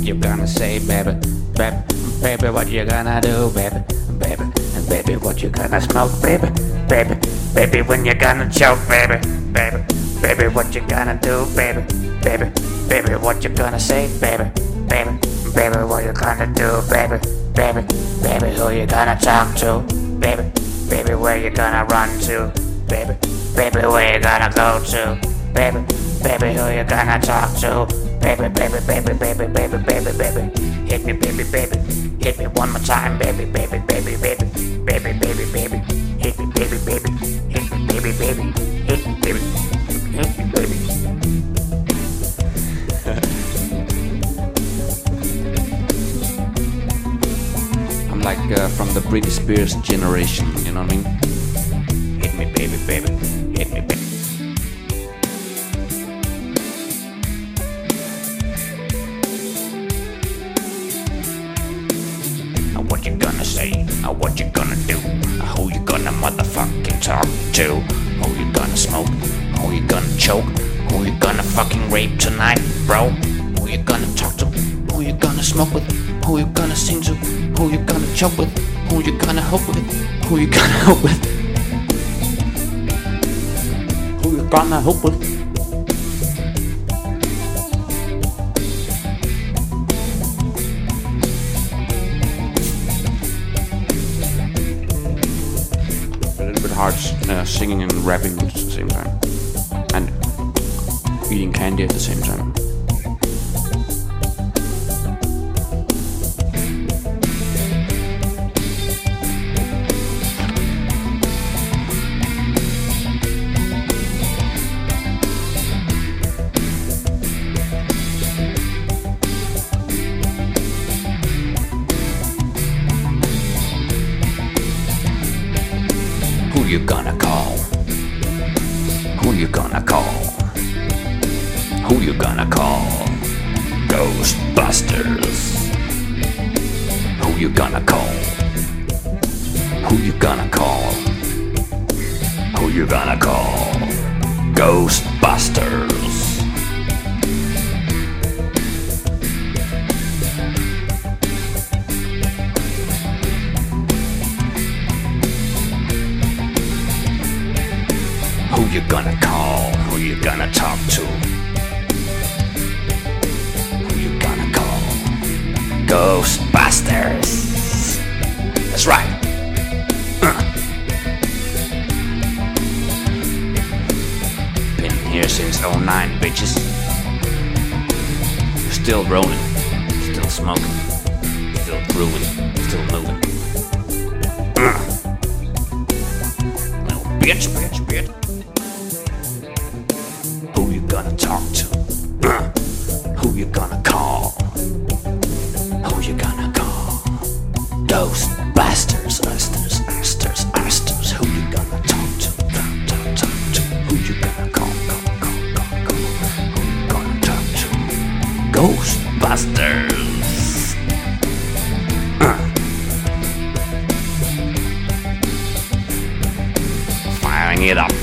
you gonna say, baby? Baby, baby, what you gonna do, baby? Baby, and baby, what you gonna smoke, baby? Baby, baby, when you gonna choke, baby? Baby, baby, what you gonna do, baby? Baby, baby, what you gonna say, baby? Baby, baby, what you gonna do, baby? Baby, baby, who you gonna talk to? Baby, baby, where you gonna run to? Baby, baby, where you gonna go to? Baby, baby, who you gonna talk to? Baby, baby, baby, baby, baby, baby, baby. Hit me, baby, baby. Hit me one more time, baby, baby, baby, baby. Baby, baby, baby. Hit me, baby, baby. Hit me, baby, baby. Hit me, baby. Hit me, baby. I'm like from the Britney Spears generation, you know what I mean? Hit me, baby, baby. Hit me, baby. What you gonna say? What you gonna do? Who you gonna motherfucking talk to? Who you gonna smoke? Who you gonna choke? Who you gonna fucking rape tonight, bro? Who you gonna talk to? Who you gonna smoke with? Who you gonna sing to? Who you gonna choke with? Who you gonna hope with? Who you gonna hope with? Who you gonna hope with? Hard singing and rapping at the same time, and eating candy at the same time. Who you gonna call? Who you gonna call? Who you gonna call? Ghostbusters. Who you gonna call? Who you gonna call? Who you gonna call? Ghostbusters. Who you gonna call? Who you gonna talk to? Who you gonna call? Ghostbusters. That's right. Been here since '09, bitches. Still rolling, still smoking, still grooving, still moving. Little bitch, bitch, bitch. Who you gonna talk to? Who you gonna call? Who you gonna call? Ghostbusters, usters, usters, usters. Who you gonna talk to? Talk to. Who you gonna call? Call. Who you gonna talk to? Ghostbusters. Firing it up.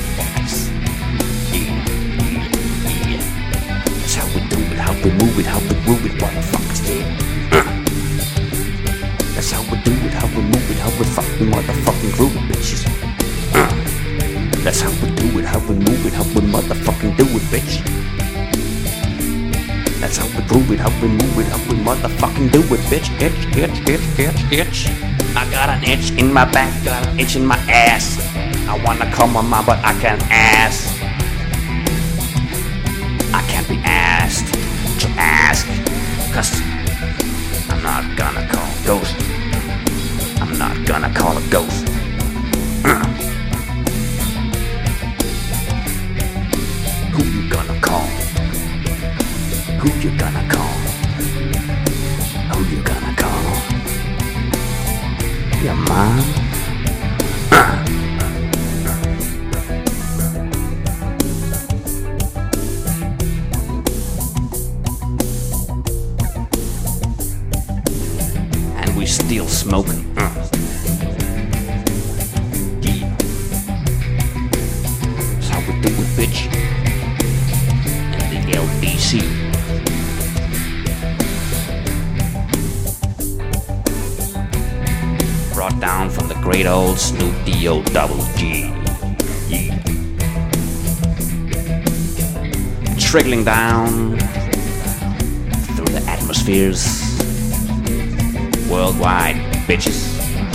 How we move it, how we groove it, motherfuckers, yeah. That's how we do it, how we move it, how we fucking motherfucking groove it, bitches. That's how we do it, how we move it, how we motherfucking do it, bitch. That's how we groove it, how we move it, how we motherfucking do it, bitch. Itch. I got an itch in my back, got an itch in my ass. I wanna come on my butt, I can't ask. I can't be asked to ask, cause I'm not gonna call a ghost. I'm not gonna call a ghost. Who you gonna call? Who you gonna call? Who you gonna call? Your mom? Still smoking. Yeah. That's how we do it, bitch. And the LBC. great old Snoop D-O double G. Yeah. Trickling down through the atmospheres worldwide, bitches.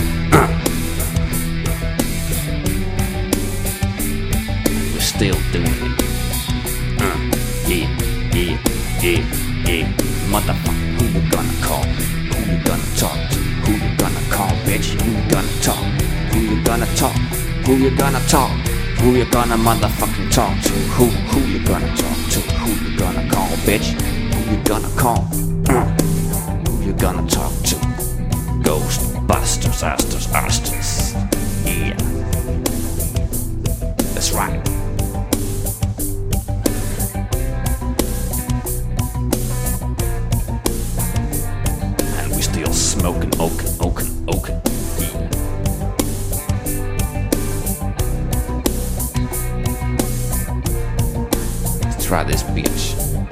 We're still doing it. Yeah. Motherfucker, who you gonna call? Who you gonna talk to? Who you gonna call, bitch? Who you gonna talk? Who you gonna talk? Who you gonna talk? Who you gonna motherfucking talk to? Who you gonna talk to? Who you gonna call, bitch? Who you gonna call? Who you gonna talk to? Ghostbusters, asters. Yeah. That's right. And we still smoking oaken. Yeah. Let's try this bitch.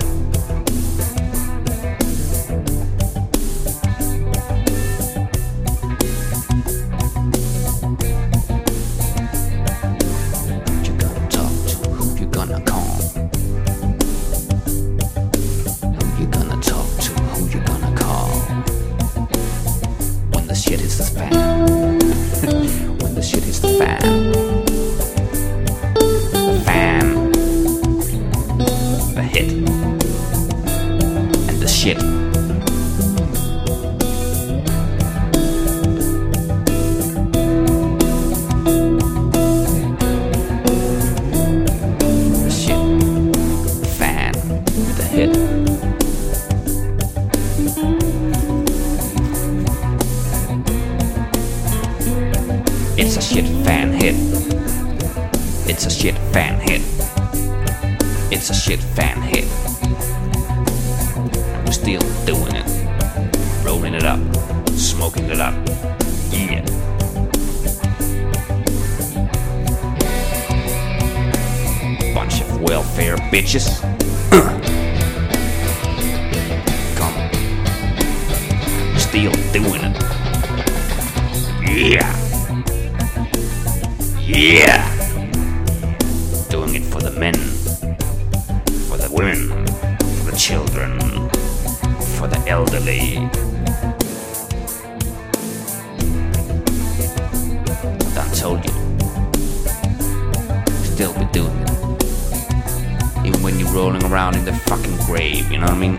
It's a shit fan hit. It's a shit fan hit. It's a shit fan hit. And we're still doing it. Rolling it up. Smoking it up. Yeah. Bunch of welfare bitches. Come on. We're still doing it. Yeah. Yeah! Doing it for the men, for the women, for the children, for the elderly. Done told you. Still be doing it. Even when you're rolling around in the fucking grave, you know what I mean?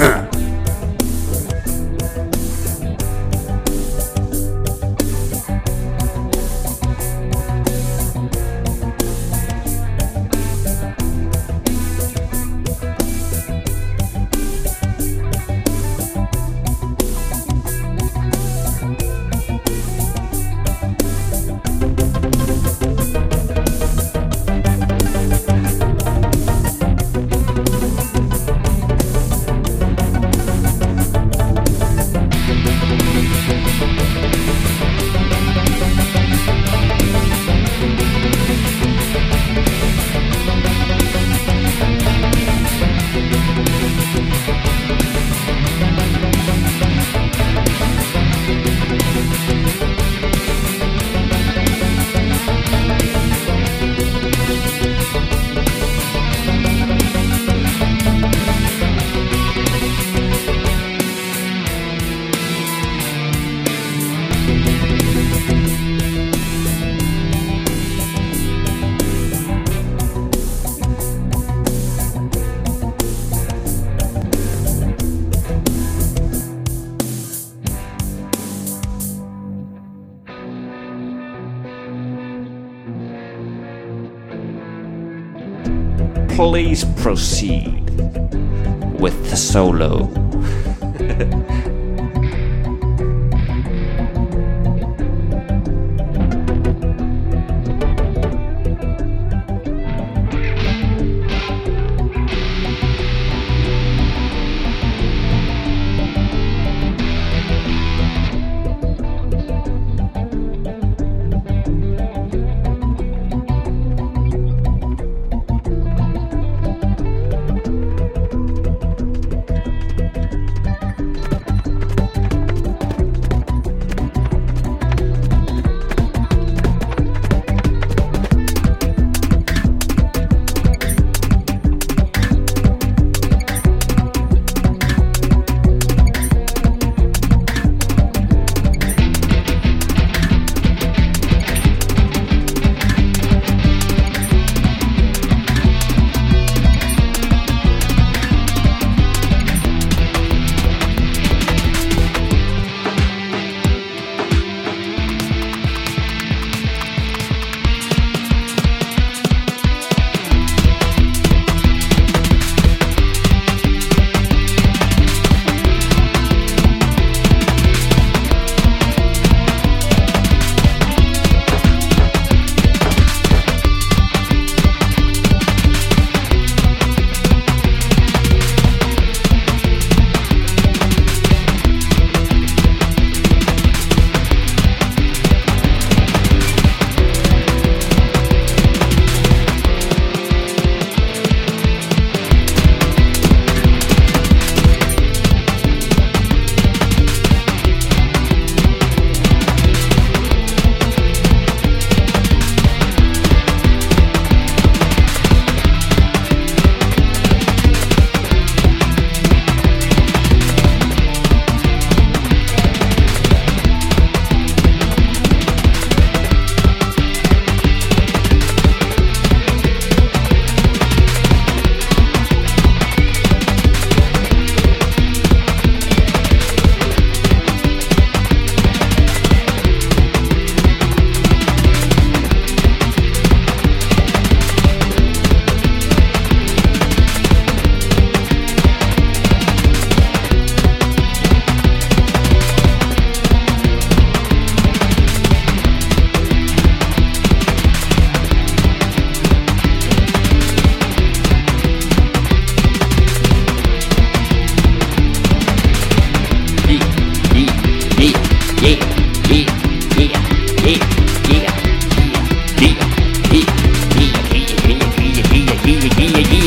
Please proceed with the solo.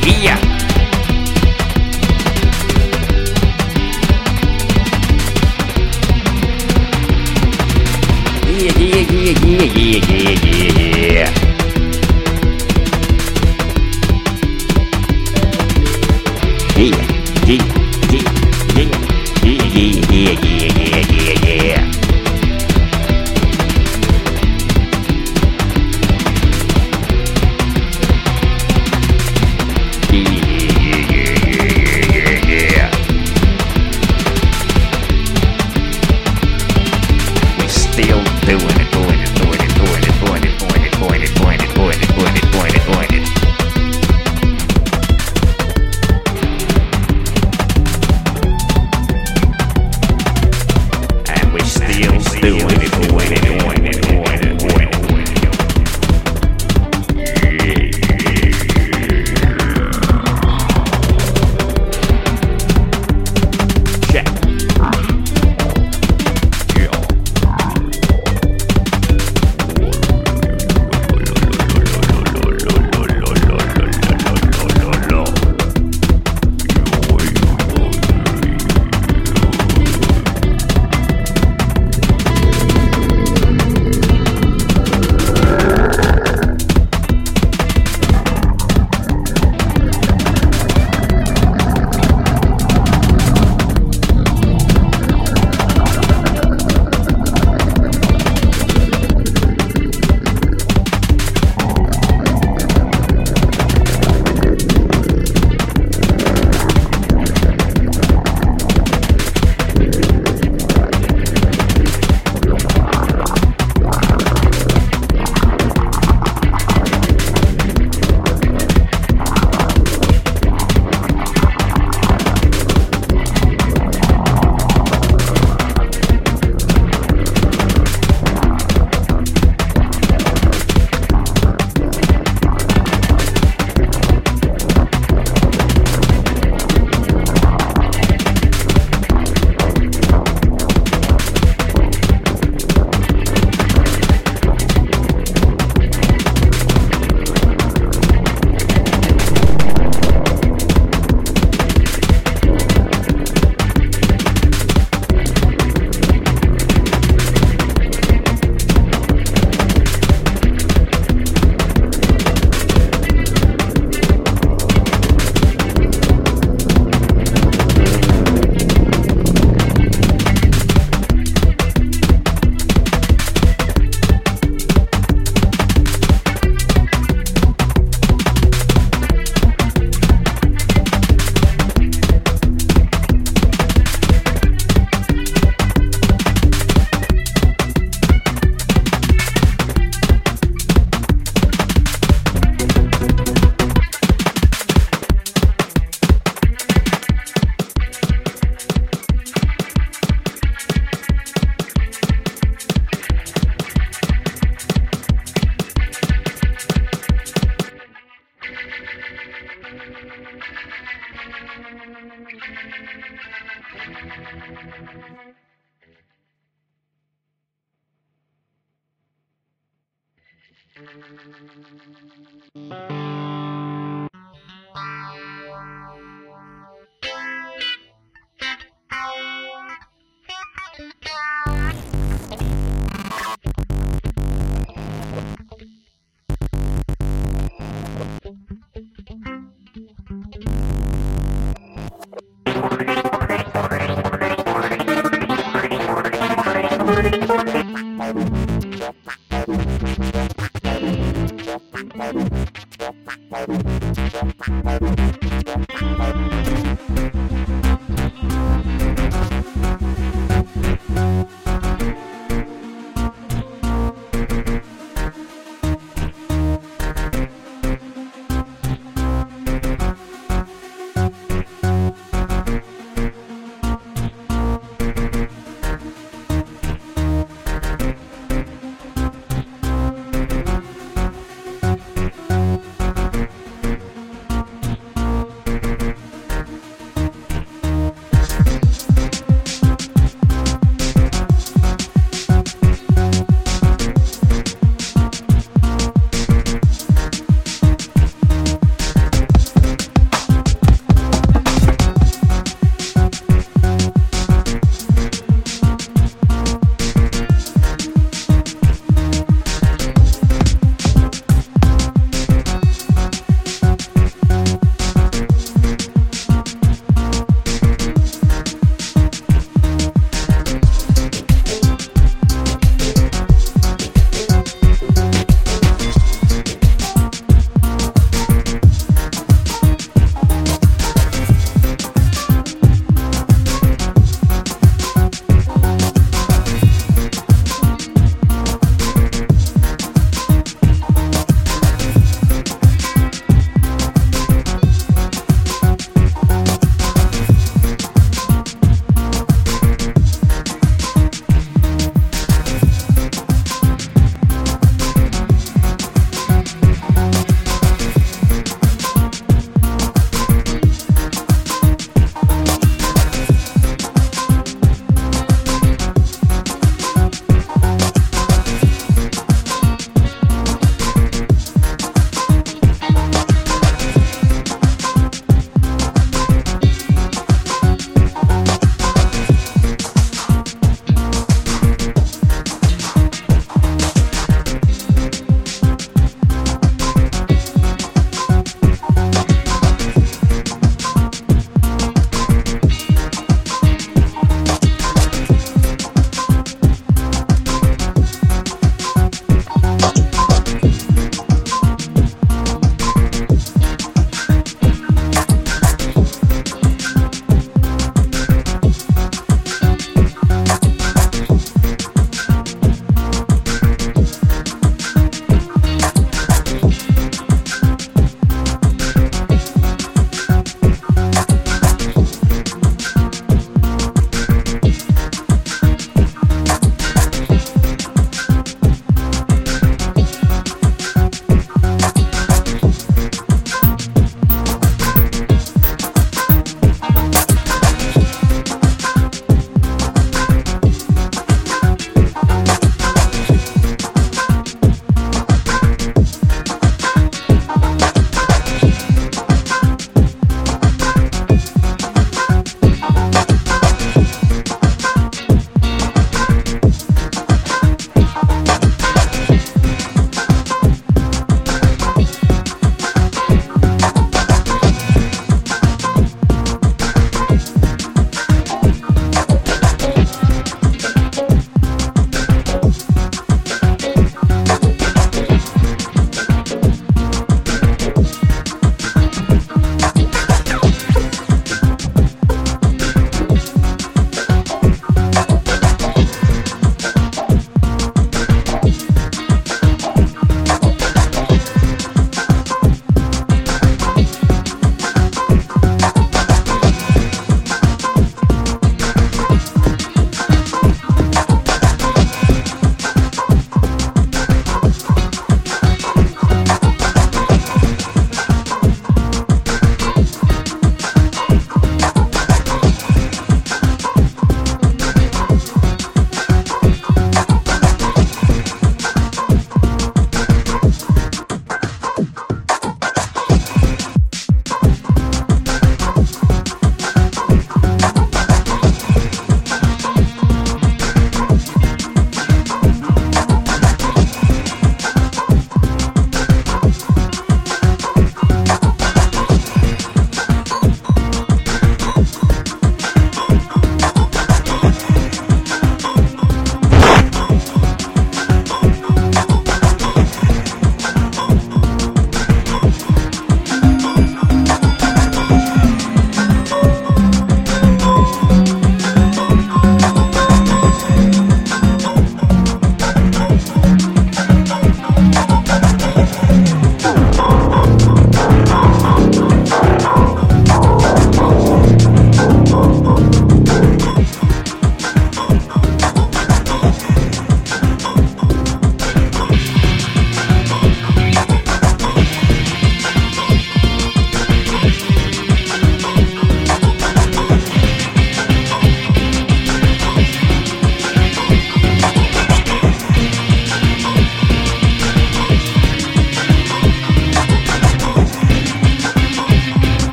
Thank you.